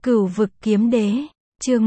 Cửu vực kiếm đế, chương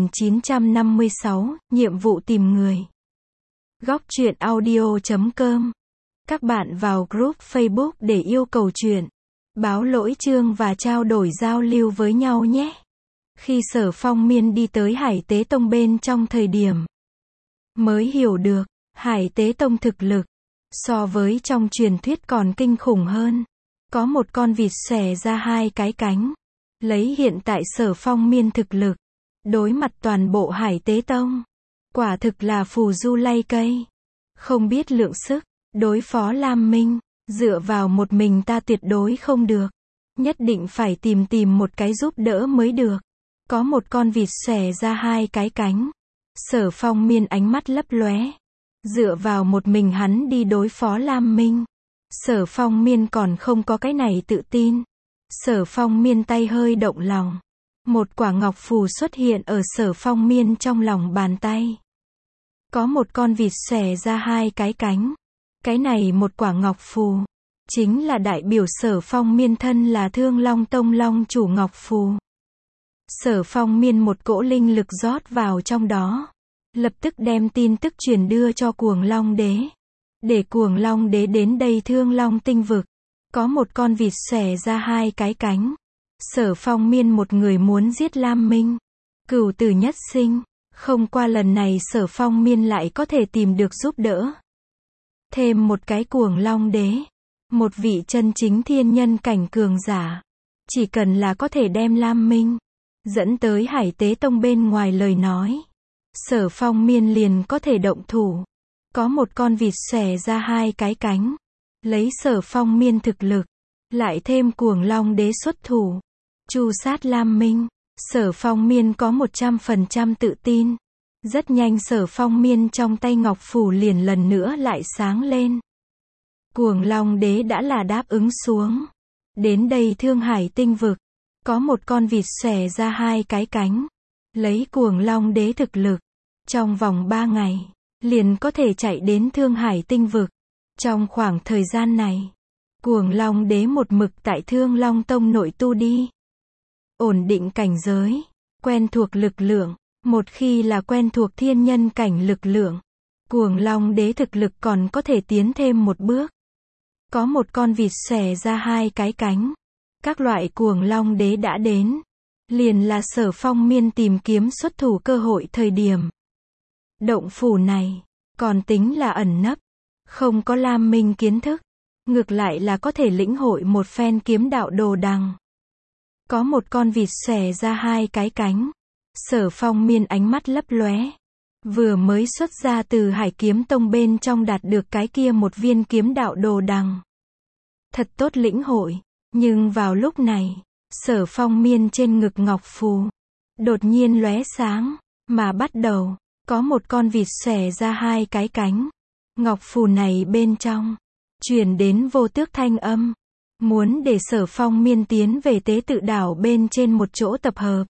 1956, nhiệm vụ tìm người. Góc truyện audio.com. Các bạn vào group Facebook để yêu cầu truyện, báo lỗi chương và trao đổi giao lưu với nhau nhé. Khi Sở Phong Miên đi tới Hải Tế Tông bên trong thời điểm, mới hiểu được, Hải Tế Tông thực lực, so với trong truyền thuyết còn kinh khủng hơn. Có một con vịt xòe ra hai cái cánh. Lấy hiện tại Sở Phong Miên thực lực, đối mặt toàn bộ Hải Tế Tông, quả thực là phù du lay cây. Không biết lượng sức, đối phó Lam Minh, dựa vào một mình ta tuyệt đối không được. Nhất định phải tìm một cái giúp đỡ mới được. Có một con vịt xòe ra hai cái cánh. Sở Phong Miên ánh mắt lấp lóe. Dựa vào một mình hắn đi đối phó Lam Minh. Sở Phong Miên còn không có cái này tự tin. Sở Phong Miên tay hơi động lòng. Một quả ngọc phù xuất hiện ở Sở Phong Miên trong lòng bàn tay. Có một con vịt xòe ra hai cái cánh. Cái này một quả ngọc phù, chính là đại biểu Sở Phong Miên thân là Thương Long Tông Long chủ ngọc phù. Sở Phong Miên một cỗ linh lực rót vào trong đó. Lập tức đem tin tức truyền đưa cho Cuồng Long Đế. Để Cuồng Long Đế đến đây Thương Long tinh vực. Có một con vịt xòe ra hai cái cánh. Sở Phong Miên một người muốn giết Lam Minh. Cửu tử nhất sinh. Không qua lần này Sở Phong Miên lại có thể tìm được giúp đỡ. Thêm một cái Cuồng Long Đế. Một vị chân chính thiên nhân cảnh cường giả. Chỉ cần là có thể đem Lam Minh dẫn tới Hải Tế Tông bên ngoài lời nói. Sở Phong Miên liền có thể động thủ. Có một con vịt xòe ra hai cái cánh. Lấy Sở Phong Miên thực lực, lại thêm Cuồng Long Đế xuất thủ, tru sát Lam Minh. Sở Phong Miên có 100% tự tin. Rất nhanh Sở Phong Miên trong tay ngọc phù liền lần nữa lại sáng lên. Cuồng Long Đế đã là đáp ứng xuống. Đến đây Thương Hải tinh vực, có một con vịt xòe ra hai cái cánh. Lấy Cuồng Long Đế thực lực, trong vòng 3 ngày, liền có thể chạy đến Thương Hải tinh vực. Trong khoảng thời gian này, Cuồng Long Đế một mực tại Thương Long Tông nội tu đi. Ổn định cảnh giới, quen thuộc lực lượng, một khi là quen thuộc thiên nhân cảnh lực lượng, Cuồng Long Đế thực lực còn có thể tiến thêm một bước. Có một con vịt xòe ra hai cái cánh. Các loại Cuồng Long Đế đã đến. Liền là Sở Phong Miên tìm kiếm xuất thủ cơ hội thời điểm. Động phủ này, còn tính là ẩn nấp. Không có Lam Minh kiến thức, ngược lại là có thể lĩnh hội một phen kiếm đạo đồ đằng. Có một con vịt xòe ra hai cái cánh. Sở Phong Miên ánh mắt lấp lóe. Vừa mới xuất ra từ Hải Kiếm Tông bên trong đạt được cái kia một viên kiếm đạo đồ đằng. Thật tốt lĩnh hội, nhưng vào lúc này, Sở Phong Miên trên ngực ngọc phù đột nhiên lóe sáng, mà bắt đầu có một con vịt xòe ra hai cái cánh. Ngọc phù này bên trong, truyền đến vô tước thanh âm. Muốn để Sở Phong Miên tiến về tế tự đảo bên trên một chỗ tập hợp.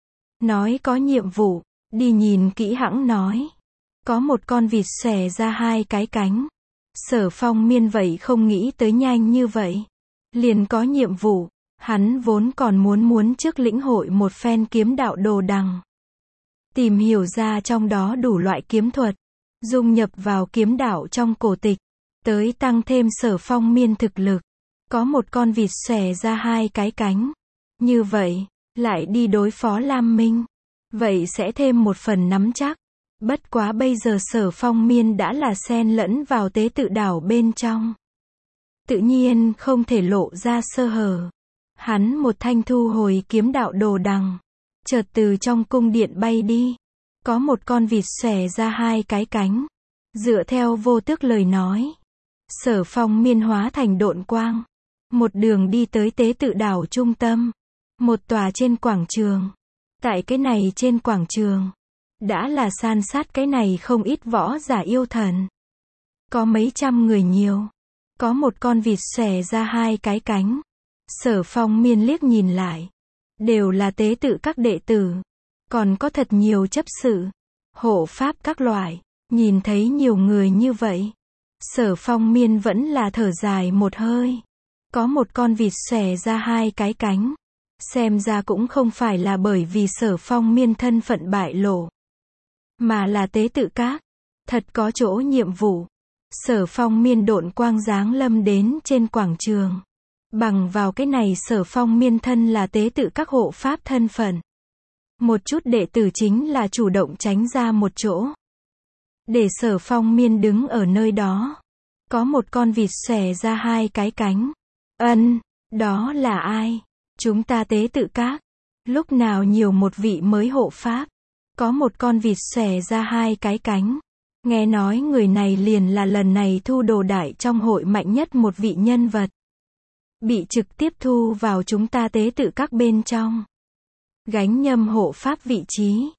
Nói có nhiệm vụ, đi nhìn kỹ hãng nói. Có một con vịt xòe ra hai cái cánh. Sở Phong Miên vậy không nghĩ tới nhanh như vậy. Liền có nhiệm vụ, hắn vốn còn muốn trước lĩnh hội một phen kiếm đạo đồ đằng. Tìm hiểu ra trong đó đủ loại kiếm thuật. Dung nhập vào kiếm đạo trong cổ tịch, tới tăng thêm Sở Phong Miên thực lực. Có một con vịt xòe ra hai cái cánh. Như vậy, lại đi đối phó Lam Minh. Vậy sẽ thêm một phần nắm chắc. Bất quá bây giờ Sở Phong Miên đã là xen lẫn vào tế tự đảo bên trong. Tự nhiên không thể lộ ra sơ hở. Hắn một thanh thu hồi kiếm đạo đồ đằng. Chợt từ trong cung điện bay đi. Có một con vịt xòe ra hai cái cánh. Dựa theo vô tước lời nói, Sở Phong Miên hóa thành độn quang. Một đường đi tới tế tự đảo trung tâm. Một tòa trên quảng trường. Tại cái này trên quảng trường, đã là san sát cái này không ít võ giả yêu thần. Có mấy trăm người nhiều. Có một con vịt xòe ra hai cái cánh. Sở Phong Miên liếc nhìn lại. Đều là tế tự các đệ tử. Còn có thật nhiều chấp sự, hộ pháp các loại. Nhìn thấy nhiều người như vậy, Sở Phong Miên vẫn là thở dài một hơi. Có một con vịt xòe ra hai cái cánh. Xem ra cũng không phải là bởi vì Sở Phong Miên thân phận bại lộ, mà là tế tự các. Thật có chỗ nhiệm vụ. Sở Phong Miên độn quang giáng lâm đến trên quảng trường. Bằng vào cái này Sở Phong Miên thân là tế tự các hộ pháp thân phận. Một chút đệ tử chính là chủ động tránh ra một chỗ, để Sở Phong Miên đứng ở nơi đó. Có một con vịt xòe ra hai cái cánh. Đó là ai? Chúng ta tế tự các. Lúc nào nhiều một vị mới hộ pháp. Có một con vịt xòe ra hai cái cánh. Nghe nói người này liền là lần này thu đồ đại trong hội mạnh nhất một vị nhân vật. Bị trực tiếp thu vào chúng ta tế tự các bên trong. Gánh nhâm hộ pháp vị trí.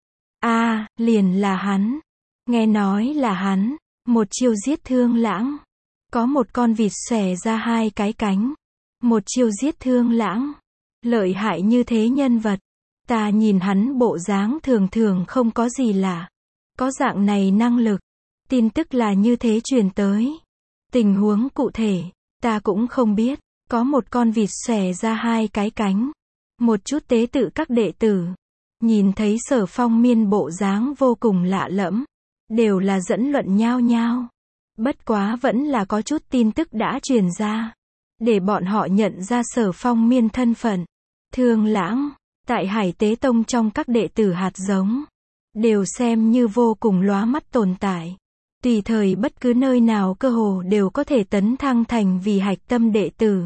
Liền là hắn. Nghe nói là hắn. Một chiêu giết Thương Lãng. Có một con vịt xòe ra hai cái cánh. Một chiêu giết Thương Lãng. Lợi hại như thế nhân vật. Ta nhìn hắn bộ dáng thường thường không có gì lạ. Có dạng này năng lực. Tin tức là như thế truyền tới. Tình huống cụ thể, ta cũng không biết. Có một con vịt xòe ra hai cái cánh. Một chút tế tự các đệ tử. Nhìn thấy Sở Phong Miên bộ dáng vô cùng lạ lẫm. Đều là dẫn luận nhao nhao. Bất quá vẫn là có chút tin tức đã truyền ra. Để bọn họ nhận ra Sở Phong Miên thân phận. Thương Lãng, tại Hải Tế Tông trong các đệ tử hạt giống. Đều xem như vô cùng lóa mắt tồn tại. Tùy thời bất cứ nơi nào cơ hồ đều có thể tấn thăng thành vì hạch tâm đệ tử.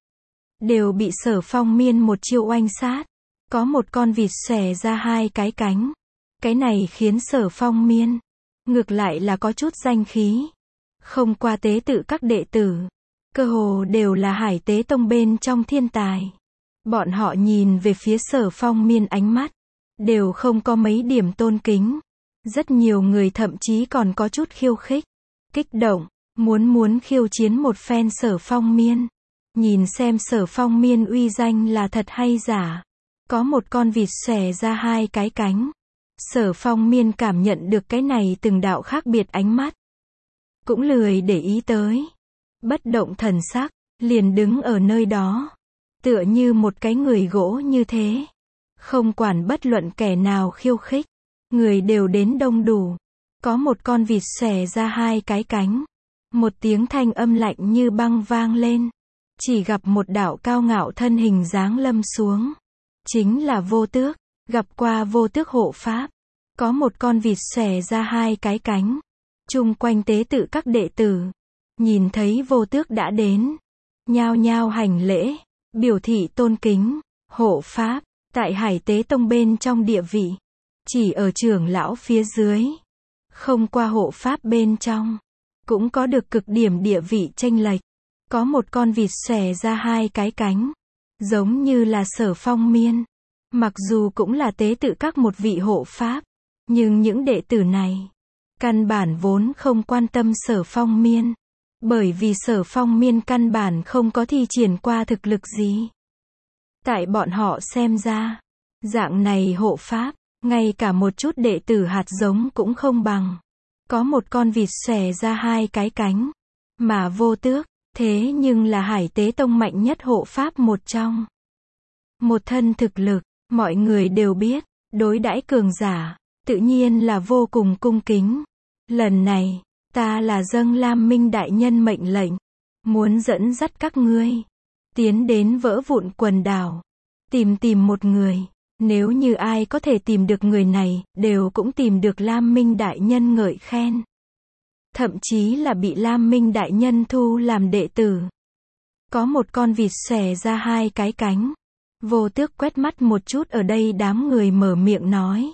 Đều bị Sở Phong Miên một chiêu oanh sát. Có một con vịt xòe ra hai cái cánh. Cái này khiến Sở Phong Miên ngược lại là có chút danh khí. Không qua tế tự các đệ tử. Cơ hồ đều là Hải Tế Tông bên trong thiên tài. Bọn họ nhìn về phía Sở Phong Miên ánh mắt. Đều không có mấy điểm tôn kính. Rất nhiều người thậm chí còn có chút khiêu khích. Kích động. Muốn khiêu chiến một phen Sở Phong Miên. Nhìn xem Sở Phong Miên uy danh là thật hay giả. Có một con vịt xòe ra hai cái cánh. Sở Phong Miên cảm nhận được cái này từng đạo khác biệt ánh mắt. Cũng lười để ý tới. Bất động thần sắc, liền đứng ở nơi đó. Tựa như một cái người gỗ như thế. Không quản bất luận kẻ nào khiêu khích. Người đều đến đông đủ. Có một con vịt xòe ra hai cái cánh. Một tiếng thanh âm lạnh như băng vang lên. Chỉ gặp một đạo cao ngạo thân hình giáng lâm xuống. Chính là Vô Tước. Gặp qua Vô Tước hộ pháp. Có một con vịt xòe ra hai cái cánh. Chung quanh tế tự các đệ tử. Nhìn thấy Vô Tước đã đến. Nhao nhao hành lễ. Biểu thị tôn kính. Hộ pháp. Tại Hải Tế Tông bên trong địa vị. Chỉ ở trưởng lão phía dưới. Không qua hộ pháp bên trong. Cũng có được cực điểm địa vị chênh lệch. Có một con vịt xòe ra hai cái cánh. Giống như là Sở Phong Miên. Mặc dù cũng là tế tự các một vị hộ pháp. Nhưng những đệ tử này. Căn bản vốn không quan tâm Sở Phong Miên. Bởi vì Sở Phong Miên căn bản không có thi triển qua thực lực gì. Tại bọn họ xem ra. Dạng này hộ pháp. Ngay cả một chút đệ tử hạt giống cũng không bằng. Có một con vịt xòe ra hai cái cánh. Mà Vô Tước. Thế nhưng là Hải Tế Tông mạnh nhất hộ pháp một trong. Một thân thực lực. Mọi người đều biết. Đối đãi cường giả. Tự nhiên là vô cùng cung kính. Lần này. Ta là dâng Lam Minh đại nhân mệnh lệnh. Muốn dẫn dắt các ngươi. Tiến đến vỡ vụn quần đảo. Tìm một người. Nếu như ai có thể tìm được người này. Đều cũng tìm được Lam Minh đại nhân ngợi khen. Thậm chí là bị Lam Minh đại nhân thu làm đệ tử. Có một con vịt xòe ra hai cái cánh. Vô Tước quét mắt một chút ở đây đám người mở miệng nói.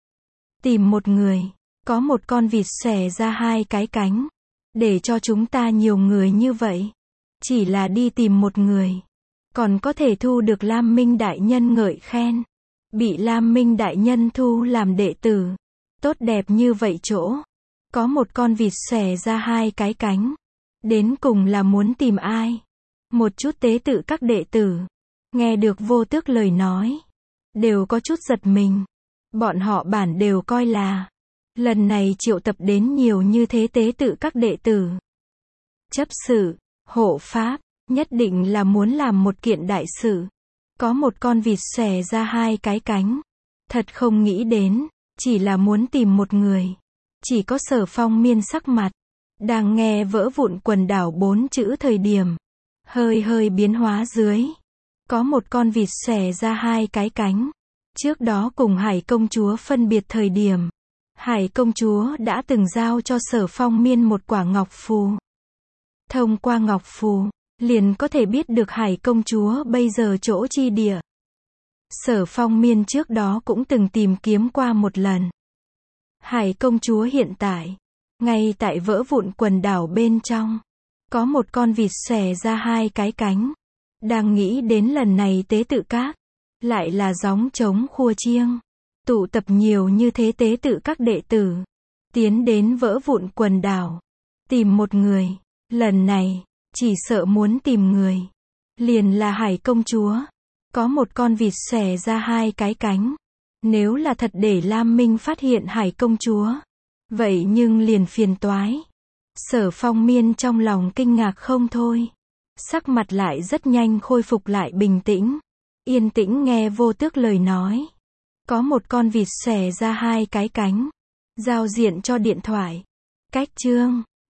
Tìm một người. Có một con vịt xòe ra hai cái cánh. Để cho chúng ta nhiều người như vậy. Chỉ là đi tìm một người. Còn có thể thu được Lam Minh đại nhân ngợi khen. Bị Lam Minh đại nhân thu làm đệ tử. Tốt đẹp như vậy chỗ. Có một con vịt xòe ra hai cái cánh. Đến cùng là muốn tìm ai? Một chút tế tự các đệ tử. Nghe được Vô Tước lời nói. Đều có chút giật mình. Bọn họ bản đều coi là. Lần này triệu tập đến nhiều như thế tế tự các đệ tử. Chấp sự, hộ pháp. Nhất định là muốn làm một kiện đại sự. Có một con vịt xòe ra hai cái cánh. Thật không nghĩ đến, chỉ là muốn tìm một người. Chỉ có Sở Phong Miên sắc mặt, đang nghe vỡ vụn quần đảo 4 chữ thời điểm. Hơi biến hóa dưới. Có một con vịt xòe ra hai cái cánh. Trước đó cùng Hải công chúa phân biệt thời điểm. Hải công chúa đã từng giao cho Sở Phong Miên một quả ngọc phù. Thông qua ngọc phù, liền có thể biết được Hải công chúa bây giờ chỗ chi địa. Sở Phong Miên trước đó cũng từng tìm kiếm qua một lần. Hải công chúa hiện tại, ngay tại vỡ vụn quần đảo bên trong, có một con vịt xòe ra hai cái cánh. Đang nghĩ đến lần này tế tự các, lại là gióng trống khua chiêng. Tụ tập nhiều như thế tế tự các đệ tử, tiến đến vỡ vụn quần đảo. Tìm một người, lần này, chỉ sợ muốn tìm người. Liền là Hải công chúa. Có một con vịt xòe ra hai cái cánh. Nếu là thật để Lam Minh phát hiện Hải công chúa, vậy nhưng liền phiền toái. Sở Phong Miên trong lòng kinh ngạc không thôi. Sắc mặt lại rất nhanh khôi phục lại bình tĩnh. Yên tĩnh nghe Vô Tước lời nói. Có một con vịt xòe ra hai cái cánh. Giao diện cho điện thoại. Cách chương